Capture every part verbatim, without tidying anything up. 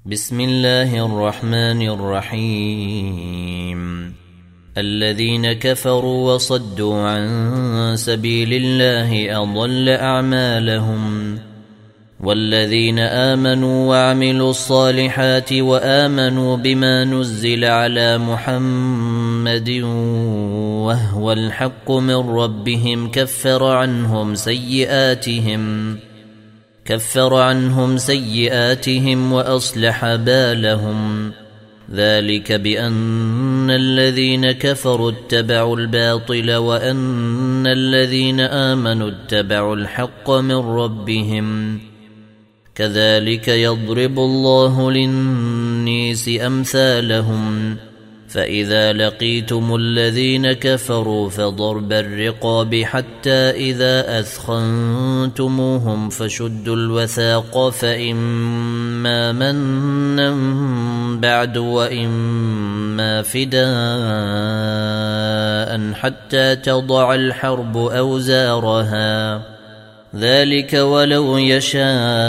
بسم الله الرحمن الرحيم. الذين كفروا وصدوا عن سبيل الله أضل أعمالهم، والذين آمنوا وعملوا الصالحات وآمنوا بما نزل على محمد وهو الحق من ربهم كفر عنهم سيئاتهم كفر عنهم سيئاتهم وأصلح بالهم. ذلك بأن الذين كفروا اتبعوا الباطل وأن الذين آمنوا اتبعوا الحق من ربهم. كذلك يضرب الله للناس أمثالهم. فإذا لقيتم الذين كفروا فضرب الرقاب حتى إذا أثخنتموهم فشدوا الوثاق، فإما منا بعد وإما فداء حتى تضع الحرب أوزارها. ذلك ولو يشاء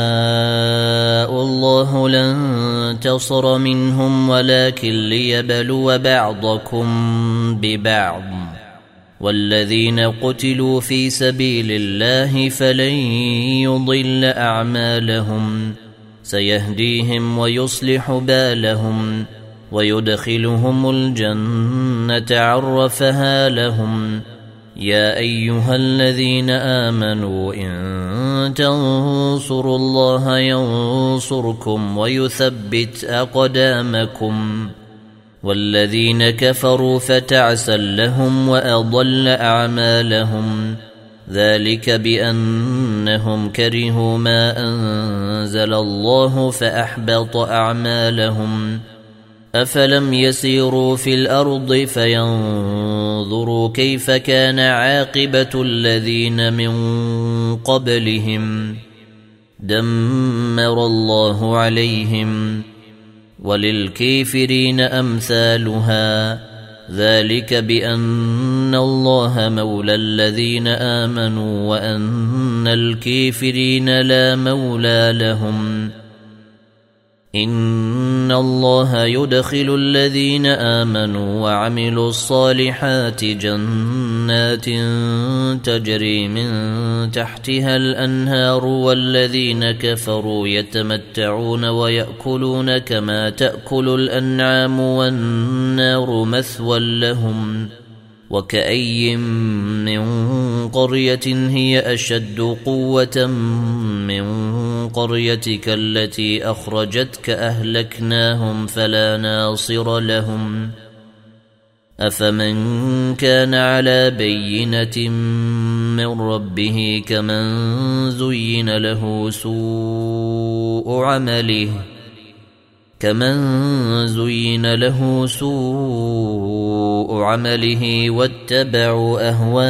الله لانتصر منهم ولكن ليبلو بعضكم ببعض. والذين قتلوا في سبيل الله فلن يضل أعمالهم، سيهديهم ويصلح بالهم ويدخلهم الجنة عرفها لهم. يا أيها الذين آمنوا إن تنصروا الله ينصركم ويثبت أقدامكم. والذين كفروا فتعسا لهم وأضل أعمالهم. ذلك بأنهم كرهوا ما أنزل الله فأحبط أعمالهم. أفلم يسيروا في الأرض فينظروا كيف كان عاقبة الذين من قبلهم. دمر الله عليهم وللكافرين أمثالها. ذلك بأن الله مولى الذين آمنوا وأن الكافرين لا مولى لهم. إن الله يدخل الذين آمنوا وعملوا الصالحات جنات تجري من تحتها الأنهار، والذين كفروا يتمتعون ويأكلون كما تأكل الأنعام والنار مثوى لهم. وكأي من قرية هي أشد قوة من قريتك التي أخرجتك أهلكناهم فلا ناصر لهم. أفمن كان على بينة من ربه كمن زين له سوء عمله كمن زين له سوء عمله واتبعوا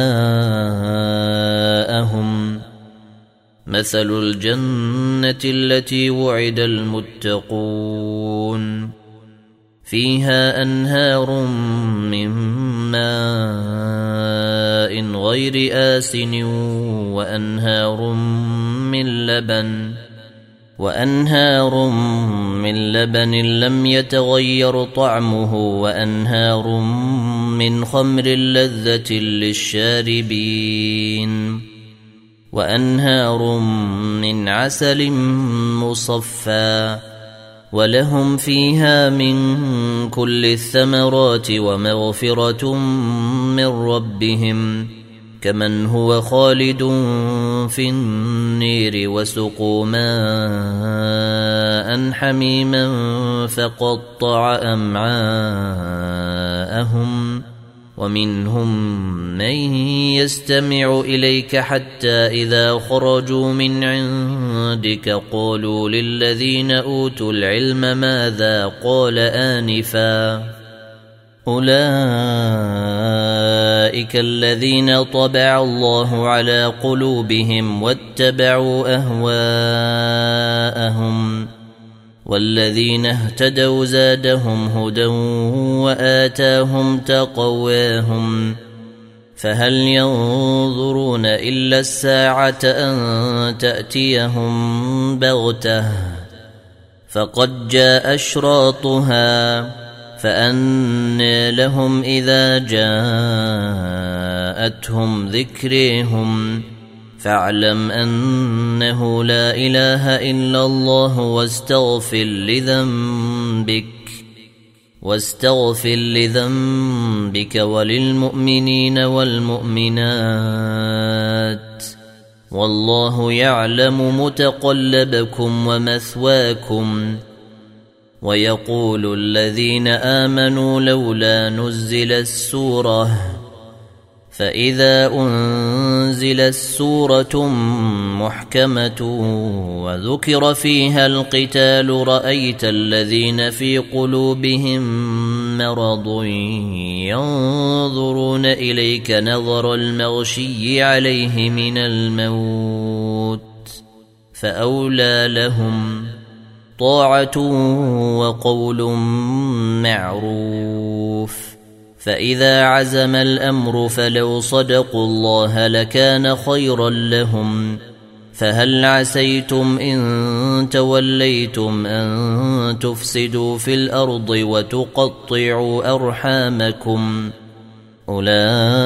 أهواءهم. مثل الجنة التي وعد المتقون فيها أنهار من ماء غير آسن وأنهار من لبن وأنهار من لبن لم يتغير طعمه وأنهار من خمر لذة للشاربين وأنهار من عسل مصفى. ولهم فيها من كل الثمرات ومغفرة من ربهم كمن هو خالد في النير وسقوا ماء حميما فقطع أمعاءهم. ومنهم من يستمع إليك حتى إذا خرجوا من عندك قالوا للذين أوتوا العلم ماذا قال آنفا. أولئك الذين طبع الله على قلوبهم واتبعوا أهواءهم. والذين اهتدوا زادهم هدى وآتاهم تقواهم. فهل ينظرون إلا الساعة أن تأتيهم بغتة فقد جاء أشراطها فأنى لهم إذا جاءتهم ذكرهم فاعلم أنه لا إله إلا الله واستغفر لذنبك واستغفر لذنبك وللمؤمنين والمؤمنات والله يعلم متقلبكم ومثواكم. ويقول الذين آمنوا لولا نزلت سورة فإذا أنزلت سورة محكمة وذكر فيها القتال رأيت الذين في قلوبهم مرض ينظرون إليك نظر المغشي عليه من الموت فأولى لهم طاعة وقول معروف. فإذا عزم الأمر فلو صدقوا الله لكان خيرا لهم. فهل عسيتم إن توليتم أن تفسدوا في الأرض وتقطعوا أرحامكم أولئك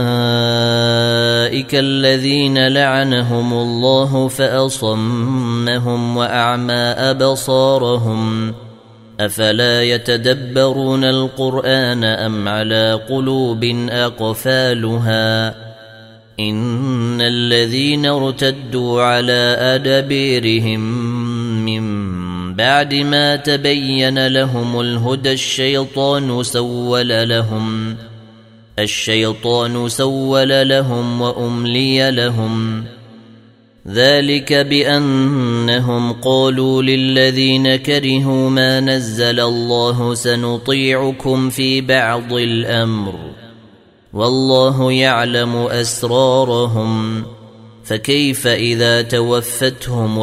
الذين لعنهم الله فأصمهم وأعمى أبصارهم أفلا يتدبرون القرآن أم على قلوب أقفالها إن الذين ارتدوا على أدبيرهم من بعد ما تبين لهم الهدى الشيطان سول لهم الشيطان سول لهم وأملي لهم ذلك بأنهم قالوا للذين كرهوا ما نزل الله سنطيعكم في بعض الأمر والله يعلم أسرارهم فكيف إذا توفتهم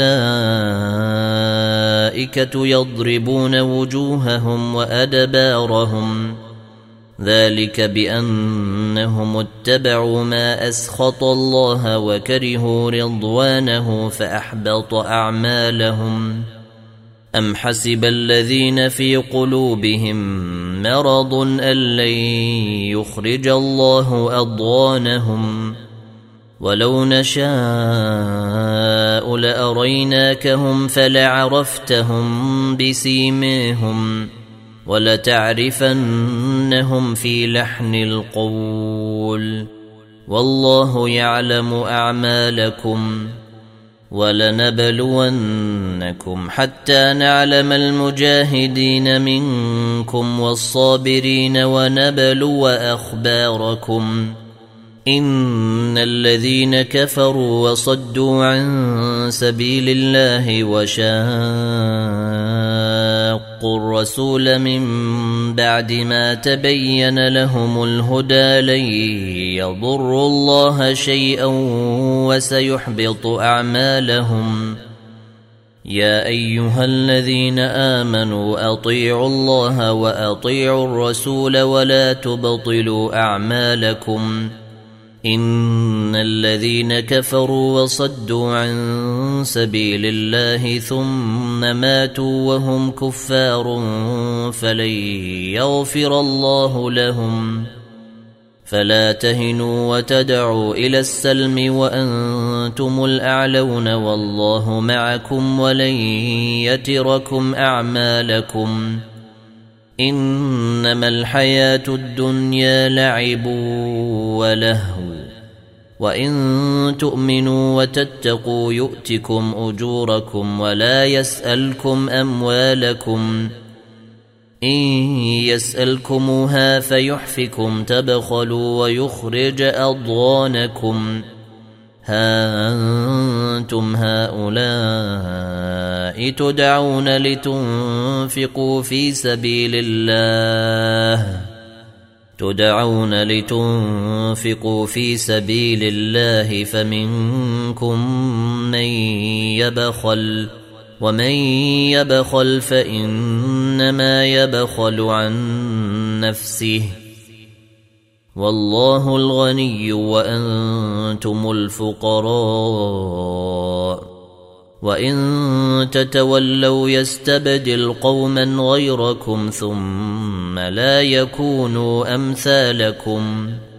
الملائكة يضربون وجوههم وأدبارهم ذلك بأنهم اتبعوا ما أسخط الله وكرهوا رضوانه فأحبط أعمالهم. أم حسب الذين في قلوبهم مرض أن لن يخرج الله أضغانهم ولو نشاء لأريناكهم فلعرفتهم بسيماهم ولتعرفنهم في لحن القول والله يعلم أعمالكم. ولنبلونكم حتى نعلم المجاهدين منكم والصابرين ونبلو أخباركم إن الذين كفروا وصدوا عن سبيل الله وشاقوا الرسول من بعد ما تبين لهم الهدى لن يضروا الله شيئا وسيحبط أعمالهم. يا أيها الذين آمنوا أطيعوا الله وأطيعوا الرسول ولا تبطلوا أعمالكم إن الذين كفروا وصدوا عن سبيل الله ثم ماتوا وهم كفار فلن يغفر الله لهم. فلا تهنوا وتدعوا إلى السلم وأنتم الأعلون والله معكم ولن يتركم أعمالكم. إنما الحياة الدنيا لعب ولهو وإن تؤمنوا وتتقوا يؤتكم أجوركم ولا يسألكم أموالكم إن يسألكموها فيحفكم تبخلوا ويخرج أضغانكم. ها أنتم هؤلاء تدعون لتنفقوا في سبيل الله تدعون لتنفقوا في سبيل الله فمنكم من يبخل ومن يبخل فإنما يبخل عن نفسه والله الغني وأنتم الفقراء وإن تتولوا يستبدل قوما غيركم ثم لا يكونوا أمثالكم